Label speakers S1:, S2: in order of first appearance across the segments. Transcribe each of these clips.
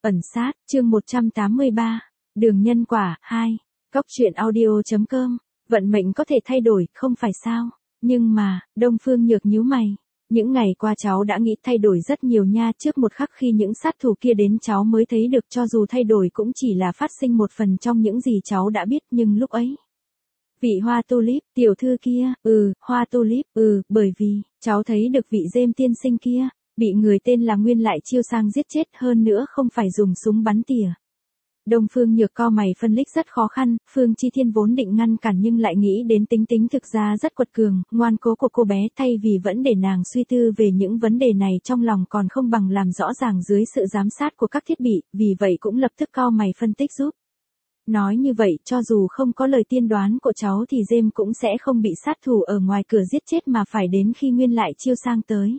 S1: Ẩn sát, chương 183. Đường nhân quả, 2. Góc truyện audio.com. Vận mệnh có thể thay đổi, không phải sao? Nhưng mà, Đông Phương Nhược nhíu mày. Những ngày qua cháu đã nghĩ thay đổi rất nhiều nha, trước một khắc khi những sát thủ kia đến cháu mới thấy được, cho dù thay đổi cũng chỉ là phát sinh một phần trong những gì cháu đã biết, nhưng lúc ấy. Vị hoa tulip, tiểu thư kia, hoa tulip, bởi vì, cháu thấy được vị Dêm tiên sinh kia, bị người tên là Nguyên Lại Chiêu Sang giết chết, hơn nữa không phải dùng súng bắn tỉa. Đông Phương Nhược cau mày phân tích rất khó khăn, Phương Chi Thiên vốn định ngăn cản nhưng lại nghĩ đến tính thực ra rất quật cường, ngoan cố của cô bé, thay vì vẫn để nàng suy tư về những vấn đề này trong lòng còn không bằng làm rõ ràng dưới sự giám sát của các thiết bị, vì vậy cũng lập tức cau mày phân tích giúp. Nói như vậy, cho dù không có lời tiên đoán của cháu thì Dêm cũng sẽ không bị sát thủ ở ngoài cửa giết chết mà phải đến khi Nguyên Lại Chiêu Sang tới.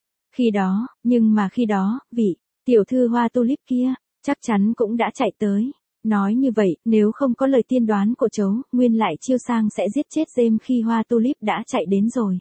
S1: Khi đó, vị tiểu thư hoa tulip kia, chắc chắn cũng đã chạy tới. Nói như vậy, nếu không có lời tiên đoán của cháu, Nguyên Lại Chiêu Sang sẽ giết chết Dêm khi hoa tulip đã chạy đến rồi.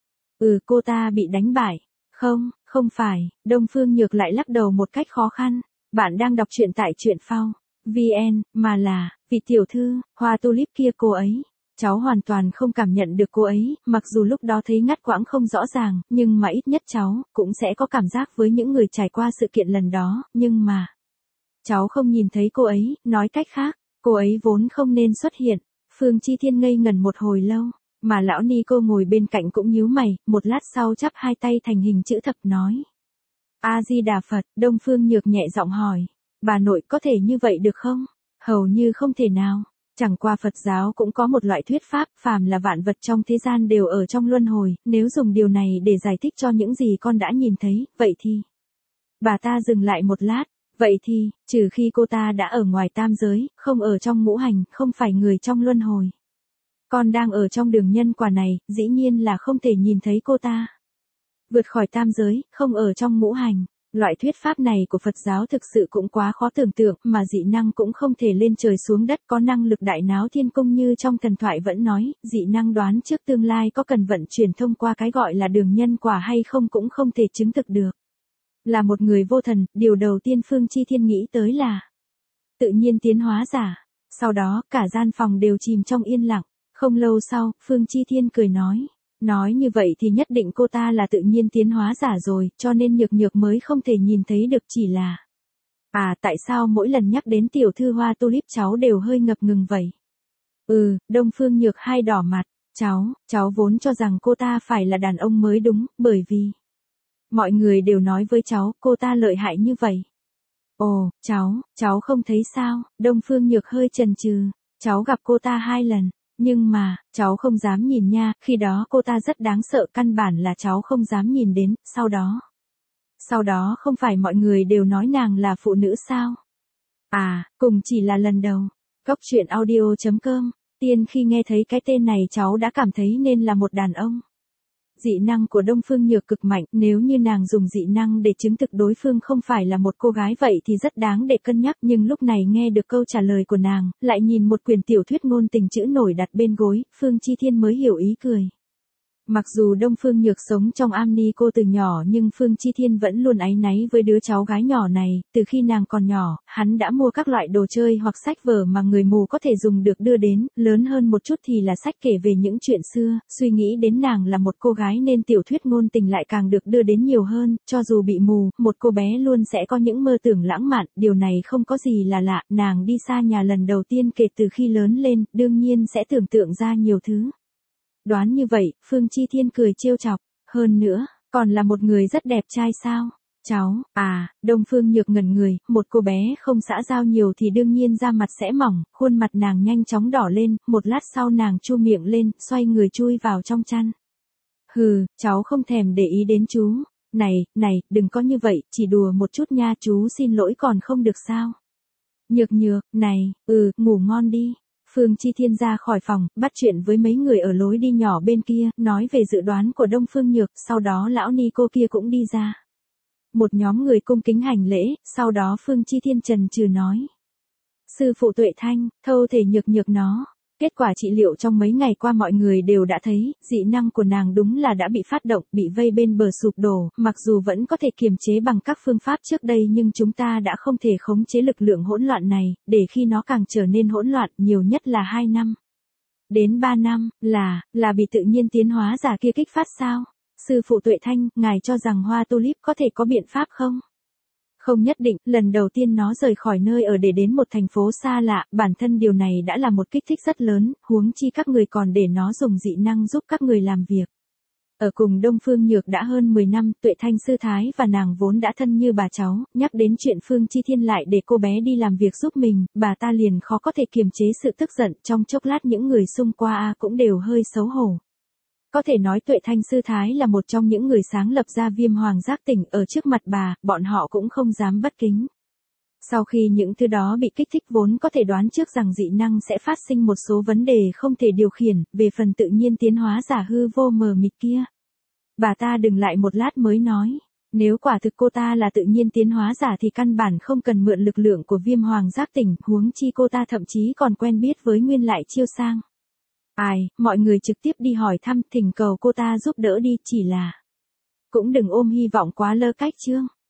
S1: Cô ta bị đánh bại. Không phải, Đông Phương Nhược lại lắc đầu một cách khó khăn. Bạn đang đọc truyện tại truyện phao.vn, mà là, vị tiểu thư, hoa tulip kia cô ấy. Cháu hoàn toàn không cảm nhận được cô ấy, mặc dù lúc đó thấy ngắt quãng không rõ ràng, nhưng mà ít nhất cháu cũng sẽ có cảm giác với những người trải qua sự kiện lần đó, nhưng mà cháu không nhìn thấy cô ấy, nói cách khác, cô ấy vốn không nên xuất hiện. Phương Chi Thiên ngây ngẩn một hồi lâu, mà lão ni cô ngồi bên cạnh cũng nhíu mày, một lát sau chắp hai tay thành hình chữ thập nói. A Di Đà Phật, Đông Phương Nhược nhẹ giọng hỏi, bà nội có thể như vậy được không? Hầu như không thể nào. Chẳng qua Phật giáo cũng có một loại thuyết pháp, phàm là vạn vật trong thế gian đều ở trong luân hồi, nếu dùng điều này để giải thích cho những gì con đã nhìn thấy, vậy thì. Bà ta dừng lại một lát, vậy thì, trừ khi cô ta đã ở ngoài tam giới, không ở trong ngũ hành, không phải người trong luân hồi. Con đang ở trong đường nhân quả này, dĩ nhiên là không thể nhìn thấy cô ta. Vượt khỏi tam giới, không ở trong ngũ hành. Loại thuyết pháp này của Phật giáo thực sự cũng quá khó tưởng tượng, mà dị năng cũng không thể lên trời xuống đất, có năng lực đại náo thiên cung như trong thần thoại vẫn nói, dị năng đoán trước tương lai có cần vận chuyển thông qua cái gọi là đường nhân quả hay không cũng không thể chứng thực được. Là một người vô thần, điều đầu tiên Phương Chi Thiên nghĩ tới là tự nhiên tiến hóa giả. Sau đó, cả gian phòng đều chìm trong yên lặng. Không lâu sau, Phương Chi Thiên cười nói như vậy thì nhất định cô ta là tự nhiên tiến hóa giả rồi, cho nên Nhược mới không thể nhìn thấy được, chỉ là. Tại sao mỗi lần nhắc đến tiểu thư hoa tulip cháu đều hơi ngập ngừng vậy? Đông Phương Nhược hai đỏ mặt, cháu vốn cho rằng cô ta phải là đàn ông mới đúng, bởi vì mọi người đều nói với cháu, cô ta lợi hại như vậy. Ồ, cháu không thấy sao? Đông Phương Nhược hơi chần chừ, cháu gặp cô ta 2 lần. Nhưng mà, cháu không dám nhìn nha, khi đó cô ta rất đáng sợ, căn bản là cháu không dám nhìn đến, sau đó không phải mọi người đều nói nàng là phụ nữ sao? Cùng chỉ là lần đầu. Góc truyện audio.com, tiên khi nghe thấy cái tên này cháu đã cảm thấy nên là một đàn ông. Dị năng của Đông Phương Nhược cực mạnh, nếu như nàng dùng dị năng để chứng thực đối phương không phải là một cô gái vậy thì rất đáng để cân nhắc, nhưng lúc này nghe được câu trả lời của nàng, lại nhìn một quyển tiểu thuyết ngôn tình chữ nổi đặt bên gối, Phương Chi Thiên mới hiểu ý cười. Mặc dù Đông Phương Nhược sống trong Amni cô từ nhỏ nhưng Phương Chi Thiên vẫn luôn áy náy với đứa cháu gái nhỏ này, từ khi nàng còn nhỏ, hắn đã mua các loại đồ chơi hoặc sách vở mà người mù có thể dùng được đưa đến, lớn hơn một chút thì là sách kể về những chuyện xưa, suy nghĩ đến nàng là một cô gái nên tiểu thuyết ngôn tình lại càng được đưa đến nhiều hơn, cho dù bị mù, một cô bé luôn sẽ có những mơ tưởng lãng mạn, điều này không có gì là lạ, nàng đi xa nhà lần đầu tiên kể từ khi lớn lên, đương nhiên sẽ tưởng tượng ra nhiều thứ. Đoán như vậy, Phương Chi Thiên cười trêu chọc, hơn nữa, còn là một người rất đẹp trai sao? Cháu, Đông Phương Nhược ngẩn người, một cô bé không xã giao nhiều thì đương nhiên da mặt sẽ mỏng, khuôn mặt nàng nhanh chóng đỏ lên, một lát sau nàng chu miệng lên, xoay người chui vào trong chăn. Cháu không thèm để ý đến chú. Này, đừng có như vậy, chỉ đùa một chút nha, chú xin lỗi còn không được sao? Nhược, ngủ ngon đi. Phương Chi Thiên ra khỏi phòng, bắt chuyện với mấy người ở lối đi nhỏ bên kia, nói về dự đoán của Đông Phương Nhược, sau đó lão ni cô kia cũng đi ra. Một nhóm người cung kính hành lễ, sau đó Phương Chi Thiên chần chừ nói. Sư phụ Tuệ Thanh, thâu thể Nhược nó. Kết quả trị liệu trong mấy ngày qua mọi người đều đã thấy, dị năng của nàng đúng là đã bị phát động, bị vây bên bờ sụp đổ, mặc dù vẫn có thể kiềm chế bằng các phương pháp trước đây nhưng chúng ta đã không thể khống chế lực lượng hỗn loạn này, để khi nó càng trở nên hỗn loạn, nhiều nhất là 2 năm. Đến 3 năm, là bị tự nhiên tiến hóa giả kia kích phát sao? Sư phụ Tuệ Thanh, ngài cho rằng hoa tulip có thể có biện pháp không? Không nhất định, lần đầu tiên nó rời khỏi nơi ở để đến một thành phố xa lạ, bản thân điều này đã là một kích thích rất lớn, huống chi các người còn để nó dùng dị năng giúp các người làm việc. Ở cùng Đông Phương Nhược đã hơn 10 năm, Tuệ Thanh sư thái và nàng vốn đã thân như bà cháu, nhắc đến chuyện Phương Chi Thiên lại để cô bé đi làm việc giúp mình, bà ta liền khó có thể kiềm chế sự tức giận, trong chốc lát những người xung quanh cũng đều hơi xấu hổ. Có thể nói Tuệ Thanh sư thái là một trong những người sáng lập ra Viêm Hoàng Giác Tỉnh, ở trước mặt bà, bọn họ cũng không dám bất kính. Sau khi những thứ đó bị kích thích vốn có thể đoán trước rằng dị năng sẽ phát sinh một số vấn đề không thể điều khiển, về phần tự nhiên tiến hóa giả hư vô mờ mịt kia. Bà ta dừng lại một lát mới nói, nếu quả thực cô ta là tự nhiên tiến hóa giả thì căn bản không cần mượn lực lượng của Viêm Hoàng Giác Tỉnh, huống chi cô ta thậm chí còn quen biết với Nguyên Lại Chiêu Sang. Mọi người trực tiếp đi hỏi thăm, thỉnh cầu cô ta giúp đỡ đi, chỉ là cũng đừng ôm hy vọng quá lơ cách chương.